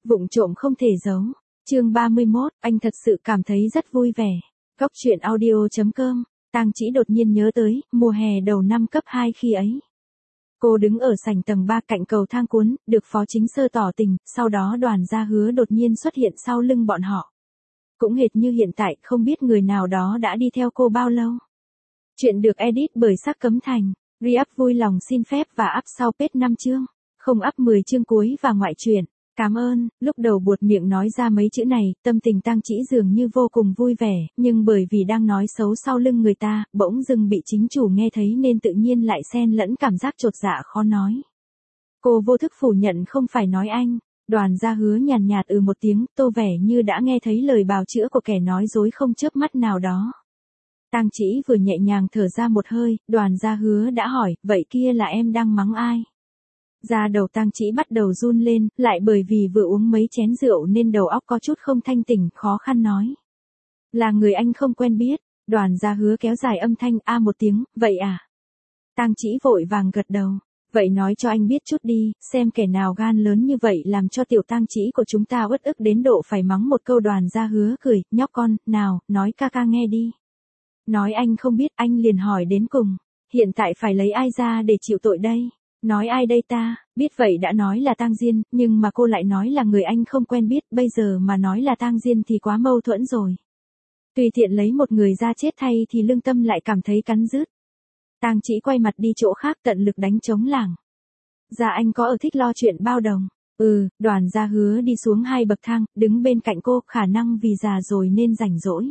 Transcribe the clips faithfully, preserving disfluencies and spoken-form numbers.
Vụng trộm không thể giấu. Chương ba mươi mốt, anh thật sự cảm thấy rất vui vẻ. Góc truyện audio chấm com, Tang Chỉ đột nhiên nhớ tới, mùa hè đầu năm cấp hai khi ấy. Cô đứng ở sảnh tầng ba cạnh cầu thang cuốn, được Phó Chính Sơ tỏ tình, sau đó Đoàn Gia Hứa đột nhiên xuất hiện sau lưng bọn họ. Cũng hệt như hiện tại, không biết người nào đó đã đi theo cô bao lâu. Chuyện được edit bởi Sắc Cấm Thành. Re-up vui lòng xin phép và up sau page năm chương. Không up mười chương cuối và ngoại truyện. Cảm ơn. Lúc đầu buột miệng nói ra mấy chữ này, tâm tình Tang Chỉ dường như vô cùng vui vẻ, nhưng bởi vì đang nói xấu sau lưng người ta, bỗng dưng bị chính chủ nghe thấy nên tự nhiên lại xen lẫn cảm giác chột dạ khó nói. Cô vô thức phủ nhận không phải nói anh. Đoàn Gia Hứa nhàn nhạt ừ một tiếng, tô vẻ như đã nghe thấy lời bào chữa của kẻ nói dối không chớp mắt nào đó. Tang Chỉ vừa nhẹ nhàng thở ra một hơi, Đoàn Gia Hứa đã hỏi, vậy kia là em đang mắng ai? Da đầu Tang Chỉ bắt đầu run lên, lại bởi vì vừa uống mấy chén rượu nên đầu óc có chút không thanh tỉnh, khó khăn nói. Là người anh không quen biết. Đoàn Gia Hứa kéo dài âm thanh a một tiếng, vậy à? Tang Chỉ vội vàng gật đầu. Vậy nói cho anh biết chút đi, xem kẻ nào gan lớn như vậy làm cho tiểu Tang Chỉ của chúng ta uất ức đến độ phải mắng một câu. Đoàn Gia Hứa cười, nhóc con, nào, nói ca ca nghe đi. Nói anh không biết, anh liền hỏi đến cùng. Hiện tại phải lấy ai ra để chịu tội đây? Nói ai đây ta? Biết vậy đã nói là Tang Diên, nhưng mà cô lại nói là người anh không quen biết, bây giờ mà nói là Tang Diên thì quá mâu thuẫn rồi. Tùy tiện lấy một người ra chết thay thì lương tâm lại cảm thấy cắn rứt. Tang Chỉ quay mặt đi chỗ khác tận lực đánh trống lảng. Dạ anh có ở thích lo chuyện bao đồng. Ừ, Đoàn Gia Hứa đi xuống hai bậc thang, đứng bên cạnh cô, khả năng vì già rồi nên rảnh rỗi.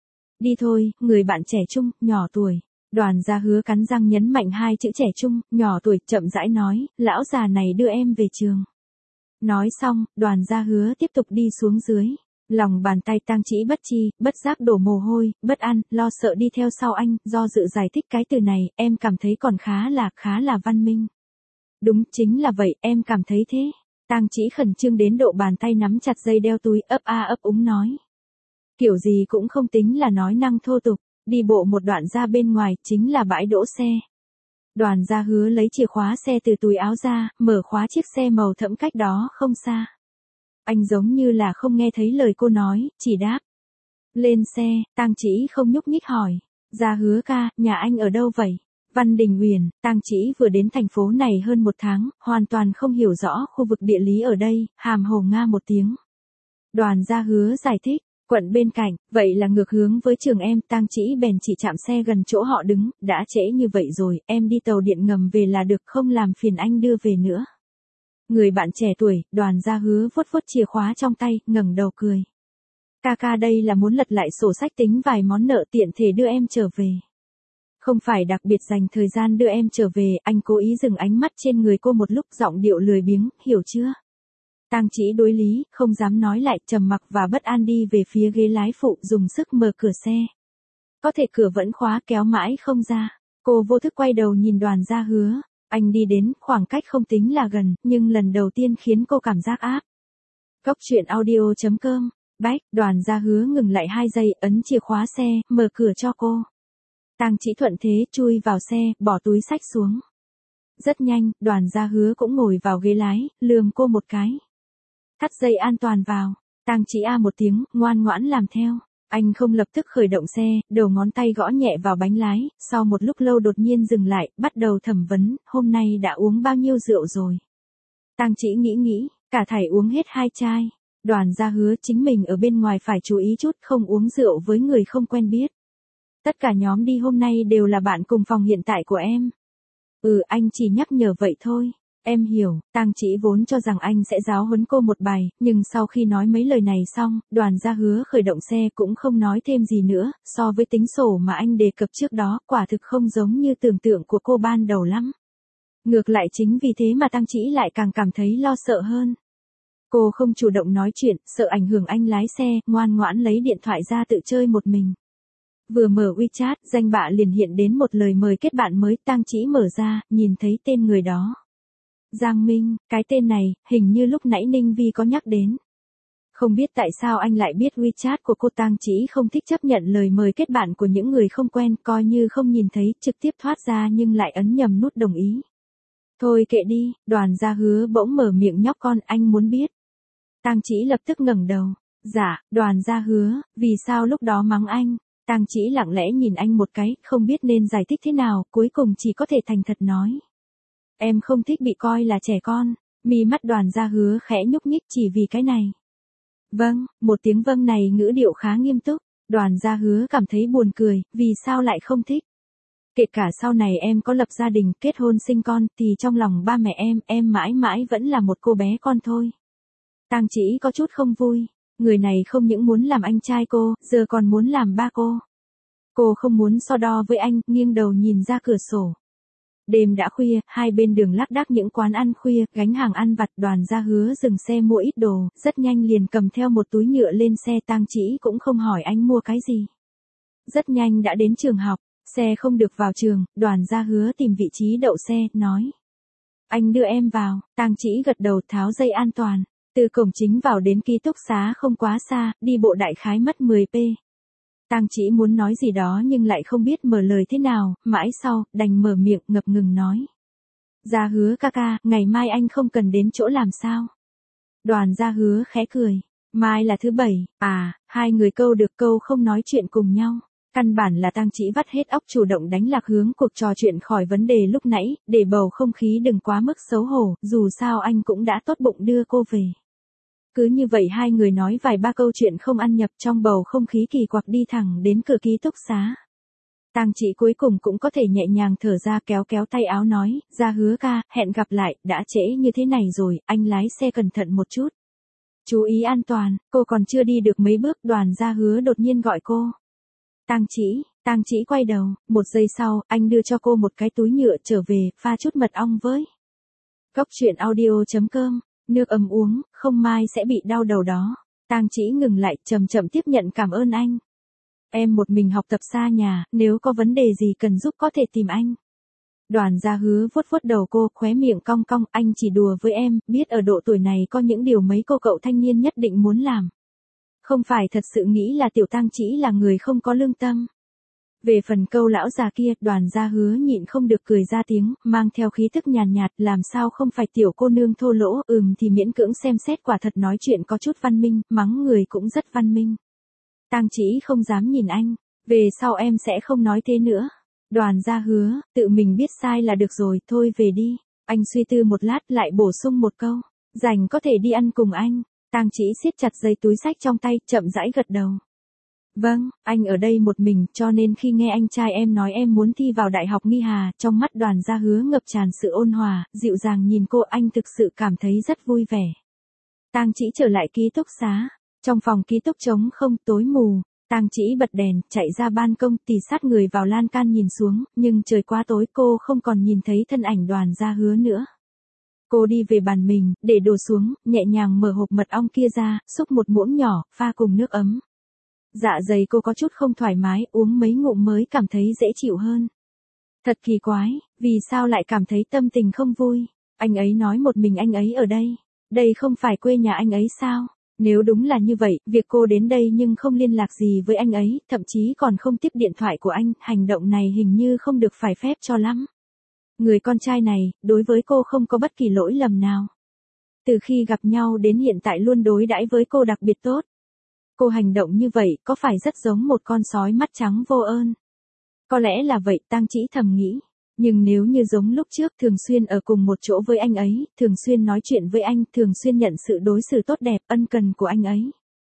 Đi thôi, người bạn trẻ trung, nhỏ tuổi. Đoàn Gia Hứa cắn răng nhấn mạnh hai chữ trẻ trung, nhỏ tuổi, chậm rãi nói, lão già này đưa em về trường. Nói xong, Đoàn Gia Hứa tiếp tục đi xuống dưới. Lòng bàn tay Tang Chỉ bất chi, bất giác đổ mồ hôi, bất an, lo sợ đi theo sau anh, do dự giải thích cái từ này, em cảm thấy còn khá là, khá là văn minh. Đúng, chính là vậy, em cảm thấy thế. Tang Chỉ khẩn trương đến độ bàn tay nắm chặt dây đeo túi, ấp a ấp úng nói. Kiểu gì cũng không tính là nói năng thô tục, đi bộ một đoạn ra bên ngoài, chính là bãi đỗ xe. Đoàn Gia Hứa lấy chìa khóa xe từ túi áo ra, mở khóa chiếc xe màu thẫm cách đó không xa. Anh giống như là không nghe thấy lời cô nói, chỉ đáp. Lên xe, Tang Chỉ không nhúc nhích hỏi. Gia Hứa ca, nhà anh ở đâu vậy? Văn Đình Uyển. Tang Chỉ vừa đến thành phố này hơn một tháng, hoàn toàn không hiểu rõ khu vực địa lý ở đây, hàm hồ nga một tiếng. Đoàn Gia Hứa giải thích. Quận bên cạnh, vậy là ngược hướng với trường em. Tang Chỉ bèn chỉ chạm xe gần chỗ họ đứng, đã trễ như vậy rồi, em đi tàu điện ngầm về là được, không làm phiền anh đưa về nữa. Người bạn trẻ tuổi, Đoàn Gia Hứa vuốt vuốt chìa khóa trong tay, ngẩng đầu cười. Ca ca đây là muốn lật lại sổ sách tính vài món nợ tiện thể đưa em trở về. Không phải đặc biệt dành thời gian đưa em trở về, anh cố ý dừng ánh mắt trên người cô một lúc, giọng điệu lười biếng, hiểu chưa? Tang Chỉ đối lý, không dám nói lại, trầm mặc và bất an đi về phía ghế lái phụ, dùng sức mở cửa xe. Có thể cửa vẫn khóa, kéo mãi không ra. Cô vô thức quay đầu nhìn Đoàn Gia Hứa. Anh đi đến, khoảng cách không tính là gần, nhưng lần đầu tiên khiến cô cảm giác áp. Góc truyện audio chấm com, Bách. Đoàn Gia Hứa ngừng lại hai giây, ấn chìa khóa xe, mở cửa cho cô. Tang Chỉ thuận thế, chui vào xe, bỏ túi xách xuống. Rất nhanh, Đoàn Gia Hứa cũng ngồi vào ghế lái, lườm cô một cái. Thắt dây an toàn vào. Tang Chỉ a một tiếng, ngoan ngoãn làm theo. Anh không lập tức khởi động xe, đầu ngón tay gõ nhẹ vào bánh lái, sau một lúc lâu đột nhiên dừng lại, bắt đầu thẩm vấn, hôm nay đã uống bao nhiêu rượu rồi? Tang Chỉ nghĩ nghĩ, cả thảy uống hết hai chai. Đoàn Gia Hứa, chính mình ở bên ngoài phải chú ý chút, không uống rượu với người không quen biết. Tất cả nhóm đi hôm nay đều là bạn cùng phòng hiện tại của em. Ừ, anh chỉ nhắc nhở vậy thôi. Em hiểu. Tang Chỉ vốn cho rằng anh sẽ giáo huấn cô một bài, nhưng sau khi nói mấy lời này xong, Đoàn Gia Hứa khởi động xe cũng không nói thêm gì nữa, so với tính sổ mà anh đề cập trước đó, quả thực không giống như tưởng tượng của cô ban đầu lắm. Ngược lại chính vì thế mà Tang Chỉ lại càng cảm thấy lo sợ hơn. Cô không chủ động nói chuyện, sợ ảnh hưởng anh lái xe, ngoan ngoãn lấy điện thoại ra tự chơi một mình. Vừa mở WeChat, danh bạ liền hiện đến một lời mời kết bạn mới. Tang Chỉ mở ra, nhìn thấy tên người đó. Giang Minh, cái tên này, hình như lúc nãy Ninh Vi có nhắc đến. Không biết tại sao anh lại biết WeChat của cô. Tang Chỉ không thích chấp nhận lời mời kết bạn của những người không quen, coi như không nhìn thấy, trực tiếp thoát ra nhưng lại ấn nhầm nút đồng ý. Thôi kệ đi. Đoàn Gia Hứa bỗng mở miệng, nhóc con, anh muốn biết. Tang Chỉ lập tức ngẩng đầu. Dạ, Đoàn Gia Hứa, vì sao lúc đó mắng anh? Tang Chỉ lặng lẽ nhìn anh một cái, không biết nên giải thích thế nào, cuối cùng chỉ có thể thành thật nói. Em không thích bị coi là trẻ con. Mi mắt Đoàn Gia Hứa khẽ nhúc nhích chỉ vì cái này. Vâng, một tiếng vâng này ngữ điệu khá nghiêm túc. Đoàn Gia Hứa cảm thấy buồn cười, vì sao lại không thích? Kể cả sau này em có lập gia đình, kết hôn sinh con, thì trong lòng ba mẹ em, em mãi mãi vẫn là một cô bé con thôi. Tang Chỉ có chút không vui. Người này không những muốn làm anh trai cô, giờ còn muốn làm ba cô. Cô không muốn so đo với anh, nghiêng đầu nhìn ra cửa sổ. Đêm đã khuya, hai bên đường lác đác những quán ăn khuya, gánh hàng ăn vặt. Đoàn Gia Hứa dừng xe mua ít đồ, rất nhanh liền cầm theo một túi nhựa lên xe. Tang Chỉ cũng không hỏi anh mua cái gì. Rất nhanh đã đến trường học, xe không được vào trường, Đoàn Gia Hứa tìm vị trí đậu xe, nói. Anh đưa em vào. Tang Chỉ gật đầu tháo dây an toàn. Từ cổng chính vào đến ký túc xá không quá xa, đi bộ đại khái mất mười phút. Tang Chỉ muốn nói gì đó nhưng lại không biết mở lời thế nào, mãi sau, đành mở miệng ngập ngừng nói. Gia Hứa ca ca, ngày mai anh không cần đến chỗ làm sao? Đoàn Gia Hứa khẽ cười. Mai là thứ bảy, à, hai người câu được câu không nói chuyện cùng nhau. Căn bản là Tang Chỉ vắt hết óc chủ động đánh lạc hướng cuộc trò chuyện khỏi vấn đề lúc nãy, để bầu không khí đừng quá mức xấu hổ, dù sao anh cũng đã tốt bụng đưa cô về. Cứ như vậy hai người nói vài ba câu chuyện không ăn nhập trong bầu không khí kỳ quặc đi thẳng đến cửa ký túc xá. Tang Chỉ cuối cùng cũng có thể nhẹ nhàng thở ra kéo kéo tay áo nói, Gia Hứa ca, hẹn gặp lại, đã trễ như thế này rồi, anh lái xe cẩn thận một chút. Chú ý an toàn, cô còn chưa đi được mấy bước, Đoàn Gia Hứa đột nhiên gọi cô. Tang Chỉ, Tang Chỉ quay đầu, một giây sau, anh đưa cho cô một cái túi nhựa trở về, pha chút mật ong với. Cốc truyện audio chấm com, nước ấm uống, không mai sẽ bị đau đầu đó. Tang Chỉ ngừng lại, chậm chậm tiếp nhận cảm ơn anh. Em một mình học tập xa nhà, nếu có vấn đề gì cần giúp có thể tìm anh. Đoàn Gia Hứa vuốt vuốt đầu cô, khóe miệng cong cong, anh chỉ đùa với em, biết ở độ tuổi này có những điều mấy cô cậu thanh niên nhất định muốn làm. Không phải thật sự nghĩ là tiểu Tang Chỉ là người không có lương tâm. Về phần câu lão già kia, Đoàn Gia Hứa nhịn không được cười ra tiếng, mang theo khí tức nhàn nhạt, nhạt, làm sao không phải tiểu cô nương thô lỗ, ừm thì miễn cưỡng xem xét quả thật nói chuyện có chút văn minh, mắng người cũng rất văn minh. Tang Chỉ không dám nhìn anh, về sau em sẽ không nói thế nữa. Đoàn Gia Hứa, tự mình biết sai là được rồi, thôi về đi. Anh suy tư một lát lại bổ sung một câu, rảnh có thể đi ăn cùng anh. Tang Chỉ siết chặt dây túi xách trong tay, chậm rãi gật đầu. Vâng, anh ở đây một mình, cho nên khi nghe anh trai em nói em muốn thi vào Đại học Nghi Hà, trong mắt Đoàn Gia Hứa ngập tràn sự ôn hòa, dịu dàng nhìn cô, anh thực sự cảm thấy rất vui vẻ. Tang Chỉ trở lại ký túc xá, trong phòng ký túc trống không, tối mù. Tang Chỉ bật đèn, chạy ra ban công, tì sát người vào lan can nhìn xuống, nhưng trời quá tối cô không còn nhìn thấy thân ảnh Đoàn Gia Hứa nữa. Cô đi về bàn mình, để đồ xuống, nhẹ nhàng mở hộp mật ong kia ra, xúc một muỗng nhỏ, pha cùng nước ấm. Dạ dày cô có chút không thoải mái, uống mấy ngụm mới cảm thấy dễ chịu hơn. Thật kỳ quái, vì sao lại cảm thấy tâm tình không vui? Anh ấy nói một mình anh ấy ở đây. Đây không phải quê nhà anh ấy sao? Nếu đúng là như vậy, việc cô đến đây nhưng không liên lạc gì với anh ấy, thậm chí còn không tiếp điện thoại của anh, hành động này hình như không được phải phép cho lắm. Người con trai này, đối với cô không có bất kỳ lỗi lầm nào. Từ khi gặp nhau đến hiện tại luôn đối đãi với cô đặc biệt tốt. Cô hành động như vậy có phải rất giống một con sói mắt trắng vô ơn? Có lẽ là vậy, Tang Chỉ thầm nghĩ. Nhưng nếu như giống lúc trước, thường xuyên ở cùng một chỗ với anh ấy, thường xuyên nói chuyện với anh, thường xuyên nhận sự đối xử tốt đẹp, ân cần của anh ấy.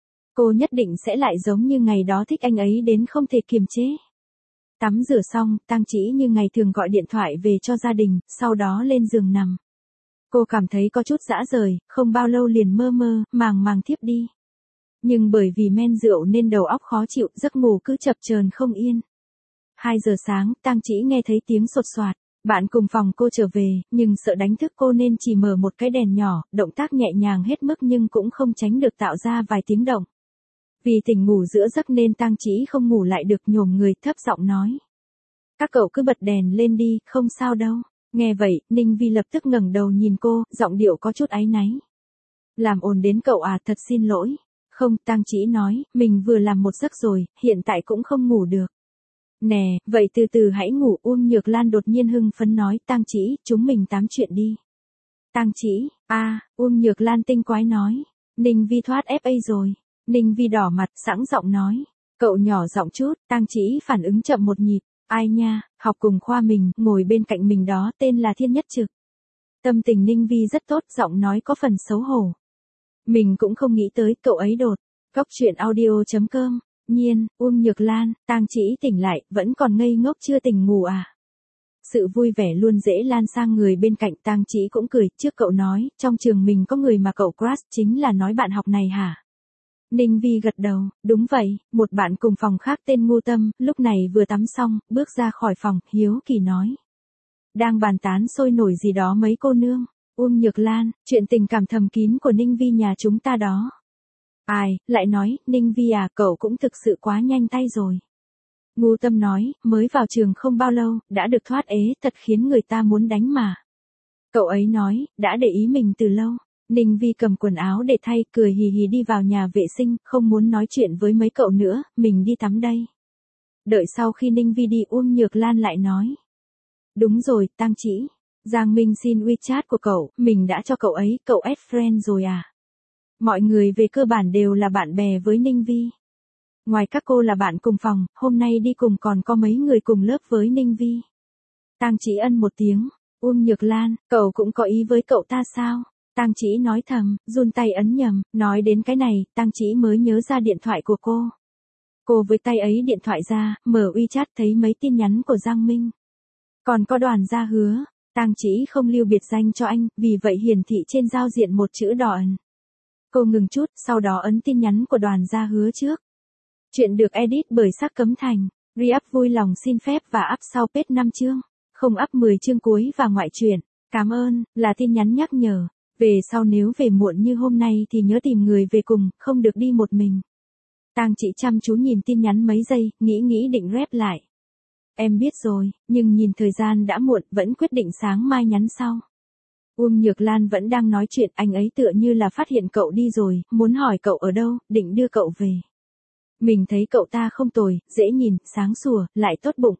Cô nhất định sẽ lại giống như ngày đó thích anh ấy đến không thể kiềm chế. Tắm rửa xong, Tang Chỉ như ngày thường gọi điện thoại về cho gia đình, sau đó lên giường nằm. Cô cảm thấy có chút dã rời, không bao lâu liền mơ mơ, màng màng thiếp đi. Nhưng bởi vì men rượu nên đầu óc khó chịu, giấc ngủ cứ chập chờn không yên. hai giờ sáng, Tang Chỉ nghe thấy tiếng sột soạt. Bạn cùng phòng cô trở về, nhưng sợ đánh thức cô nên chỉ mở một cái đèn nhỏ, động tác nhẹ nhàng hết mức nhưng cũng không tránh được tạo ra vài tiếng động. Vì tỉnh ngủ giữa giấc nên Tang Chỉ không ngủ lại được, nhổm người thấp giọng nói. Các cậu cứ bật đèn lên đi, không sao đâu. Nghe vậy, Ninh Vi lập tức ngẩng đầu nhìn cô, giọng điệu có chút áy náy. Làm ồn đến cậu à, thật xin lỗi. Không, Tang Chỉ nói, mình vừa làm một giấc rồi, hiện tại cũng không ngủ được. Nè, vậy từ từ hãy ngủ. Uông Nhược Lan đột nhiên hưng phấn nói, Tang Chỉ, chúng mình tám chuyện đi. Tang Chỉ, a, à, Uông Nhược Lan tinh quái nói, Ninh Vi thoát ép a rồi. Ninh Vi đỏ mặt, sẵn giọng nói. Cậu nhỏ giọng chút, Tang Chỉ phản ứng chậm một nhịp. Ai nha, học cùng khoa mình, ngồi bên cạnh mình đó tên là Thiên Nhất Trực. Tâm tình Ninh Vi rất tốt, giọng nói có phần xấu hổ. Mình cũng không nghĩ tới cậu ấy đột. Góc truyện audio.com. Nhiên, Uông Nhược Lan, Tang Chỉ tỉnh lại, vẫn còn ngây ngốc chưa tỉnh ngủ à? Sự vui vẻ luôn dễ lan sang người bên cạnh. Tang Chỉ cũng cười, trước cậu nói, trong trường mình có người mà cậu crush, chính là nói bạn học này hả? Ninh Vi gật đầu, đúng vậy, một bạn cùng phòng khác tên Ngô Tâm, lúc này vừa tắm xong, bước ra khỏi phòng, hiếu kỳ nói. Đang bàn tán sôi nổi gì đó mấy cô nương. Uông Nhược Lan, chuyện tình cảm thầm kín của Ninh Vi nhà chúng ta đó. Ai, lại nói, Ninh Vi à, cậu cũng thực sự quá nhanh tay rồi. Ngô Tâm nói, mới vào trường không bao lâu, đã được thoát ế, thật khiến người ta muốn đánh mà. Cậu ấy nói, đã để ý mình từ lâu. Ninh Vi cầm quần áo để thay, cười hì hì đi vào nhà vệ sinh, không muốn nói chuyện với mấy cậu nữa, mình đi tắm đây. Đợi sau khi Ninh Vi đi, Uông Nhược Lan lại nói. Đúng rồi, Tang Chỉ. Giang Minh xin WeChat của cậu, mình đã cho cậu ấy, cậu add friend rồi à? Mọi người về cơ bản đều là bạn bè với Ninh Vi. Ngoài các cô là bạn cùng phòng, hôm nay đi cùng còn có mấy người cùng lớp với Ninh Vi. Tang Chỉ ân một tiếng, Uông Nhược Lan, cậu cũng có ý với cậu ta sao? Tang Chỉ nói thầm, run tay ấn nhầm, nói đến cái này, Tang Chỉ mới nhớ ra điện thoại của cô. Cô với tay ấy điện thoại ra, mở WeChat thấy mấy tin nhắn của Giang Minh. Còn có Đoàn Gia Hứa, Tang Chỉ không lưu biệt danh cho anh, vì vậy hiển thị trên giao diện một chữ đỏ ẩn. Cô ngừng chút, sau đó ấn tin nhắn của Đoàn Gia Hứa trước. Chuyện được edit bởi Sắc Cấm Thành. Re-up vui lòng xin phép và up sau page năm chương. Không up mười chương cuối và ngoại truyện. Cảm ơn, là tin nhắn nhắc nhở. Về sau nếu về muộn như hôm nay thì nhớ tìm người về cùng, không được đi một mình. Tang Chỉ chăm chú nhìn tin nhắn mấy giây, nghĩ nghĩ định rep lại. Em biết rồi, nhưng nhìn thời gian đã muộn, vẫn quyết định sáng mai nhắn sau. Uông Nhược Lan vẫn đang nói chuyện, anh ấy tựa như là phát hiện cậu đi rồi, muốn hỏi cậu ở đâu, định đưa cậu về. Mình thấy cậu ta không tồi, dễ nhìn, sáng sủa, lại tốt bụng.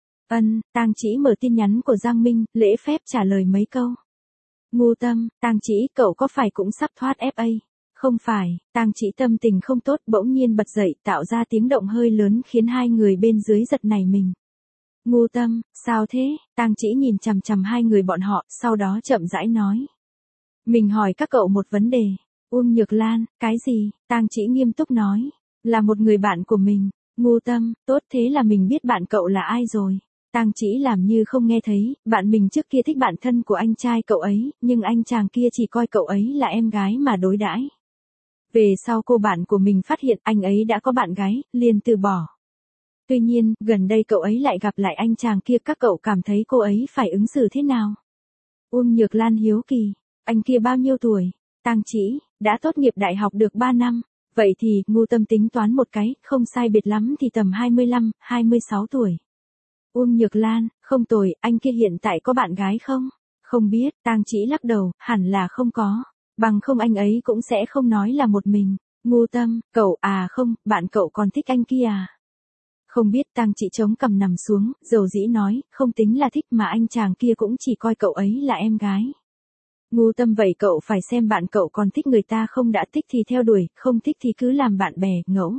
Ân, Tang Chỉ mở tin nhắn của Giang Minh, lễ phép trả lời mấy câu. Ngô Tâm, Tang Chỉ, cậu có phải cũng sắp thoát ép a? Không phải, Tang Chỉ tâm tình không tốt, bỗng nhiên bật dậy, tạo ra tiếng động hơi lớn khiến hai người bên dưới giật nảy mình. Ngô Tâm, sao thế? Tang Chỉ nhìn chằm chằm hai người bọn họ, sau đó chậm rãi nói. Mình hỏi các cậu một vấn đề. Uông Nhược Lan, cái gì? Tang Chỉ nghiêm túc nói. Là một người bạn của mình. Ngô Tâm, tốt thế là mình biết bạn cậu là ai rồi. Tang Chỉ làm như không nghe thấy, bạn mình trước kia thích bạn thân của anh trai cậu ấy, nhưng anh chàng kia chỉ coi cậu ấy là em gái mà đối đãi. Về sau cô bạn của mình phát hiện anh ấy đã có bạn gái, liền từ bỏ. Tuy nhiên, gần đây cậu ấy lại gặp lại anh chàng kia, các cậu cảm thấy cô ấy phải ứng xử thế nào? Uông Nhược Lan hiếu kỳ, anh kia bao nhiêu tuổi? Tang Chỉ, đã tốt nghiệp đại học được ba năm. Vậy thì, Ngô Tâm tính toán một cái, không sai biệt lắm thì tầm hai mươi lăm, hai mươi sáu tuổi. Uông Nhược Lan, không tồi, anh kia hiện tại có bạn gái không? Không biết, Tang Chỉ lắc đầu, hẳn là không có. Bằng không anh ấy cũng sẽ không nói là một mình. Ngô Tâm, cậu à không, bạn cậu còn thích anh kia à? Không biết. Tang Chỉ chống cằm nằm xuống, dầu dĩ nói, không tính là thích mà anh chàng kia cũng chỉ coi cậu ấy là em gái. Ngô Tâm, vậy cậu phải xem bạn cậu còn thích người ta không, đã thích thì theo đuổi, không thích thì cứ làm bạn bè, ngẫu.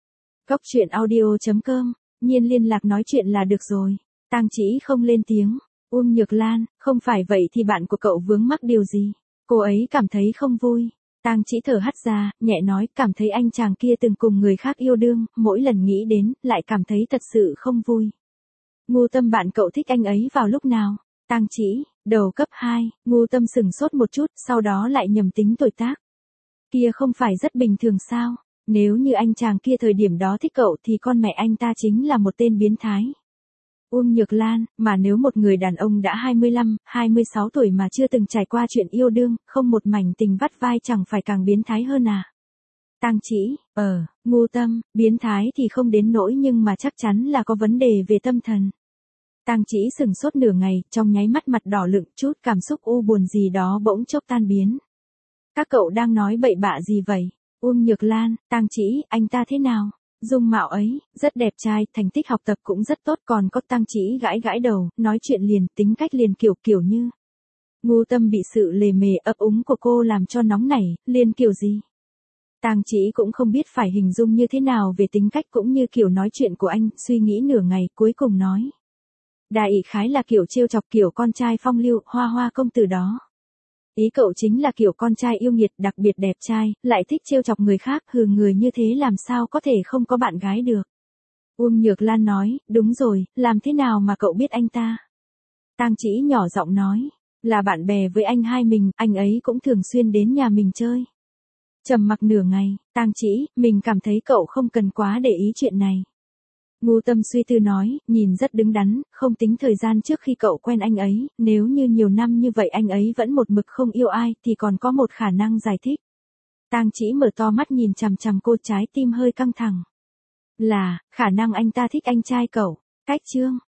Góc truyện audio.com. Nhiên liên lạc nói chuyện là được rồi. Tang Chỉ không lên tiếng. Uông Nhược Lan, không phải vậy thì bạn của cậu vướng mắc điều gì? Cô ấy cảm thấy không vui. Tang Chỉ thở hắt ra, nhẹ nói, cảm thấy anh chàng kia từng cùng người khác yêu đương, mỗi lần nghĩ đến, lại cảm thấy thật sự không vui. Ngô Tâm, bạn cậu thích anh ấy vào lúc nào? Tang Chỉ, đầu cấp hai, Ngô Tâm sừng sốt một chút, sau đó lại nhầm tính tuổi tác. Kia không phải rất bình thường sao? Nếu như anh chàng kia thời điểm đó thích cậu thì con mẹ anh ta chính là một tên biến thái. Uông Nhược Lan, mà nếu một người đàn ông đã hai mươi lăm, hai mươi sáu tuổi mà chưa từng trải qua chuyện yêu đương, không một mảnh tình vắt vai chẳng phải càng biến thái hơn à? Tang Chỉ, ờ, Ngô Tâm, biến thái thì không đến nỗi nhưng mà chắc chắn là có vấn đề về tâm thần. Tang Chỉ sừng sốt nửa ngày, trong nháy mắt mặt đỏ lựng, chút cảm xúc u buồn gì đó bỗng chốc tan biến. Các cậu đang nói bậy bạ gì vậy? Uông Nhược Lan, Tang Chỉ, anh ta thế nào? Dung mạo ấy, rất đẹp trai, thành tích học tập cũng rất tốt, còn có. Tang Chỉ gãi gãi đầu, nói chuyện liền, tính cách liền kiểu kiểu như. Ngô Tâm bị sự lề mề ấp úng của cô làm cho nóng nảy, liền kiểu gì? Tang Chỉ cũng không biết phải hình dung như thế nào về tính cách cũng như kiểu nói chuyện của anh, suy nghĩ nửa ngày, cuối cùng nói. Đại khái là kiểu trêu chọc kiểu con trai phong lưu, Hoa Hoa công tử đó. Ý cậu chính là kiểu con trai yêu nghiệt, đặc biệt đẹp trai, lại thích trêu chọc người khác, hừ, người như thế làm sao có thể không có bạn gái được. Uông Nhược Lan nói, đúng rồi, làm thế nào mà cậu biết anh ta? Tang Chỉ nhỏ giọng nói, là bạn bè với anh hai mình, anh ấy cũng thường xuyên đến nhà mình chơi. Trầm mặc nửa ngày, Tang Chỉ, mình cảm thấy cậu không cần quá để ý chuyện này. Ngô Tâm suy tư nói, nhìn rất đứng đắn, không tính thời gian trước khi cậu quen anh ấy, nếu như nhiều năm như vậy anh ấy vẫn một mực không yêu ai thì còn có một khả năng giải thích. Tang Chỉ mở to mắt nhìn chằm chằm cô, trái tim hơi căng thẳng. Là, khả năng anh ta thích anh trai cậu. Cách chương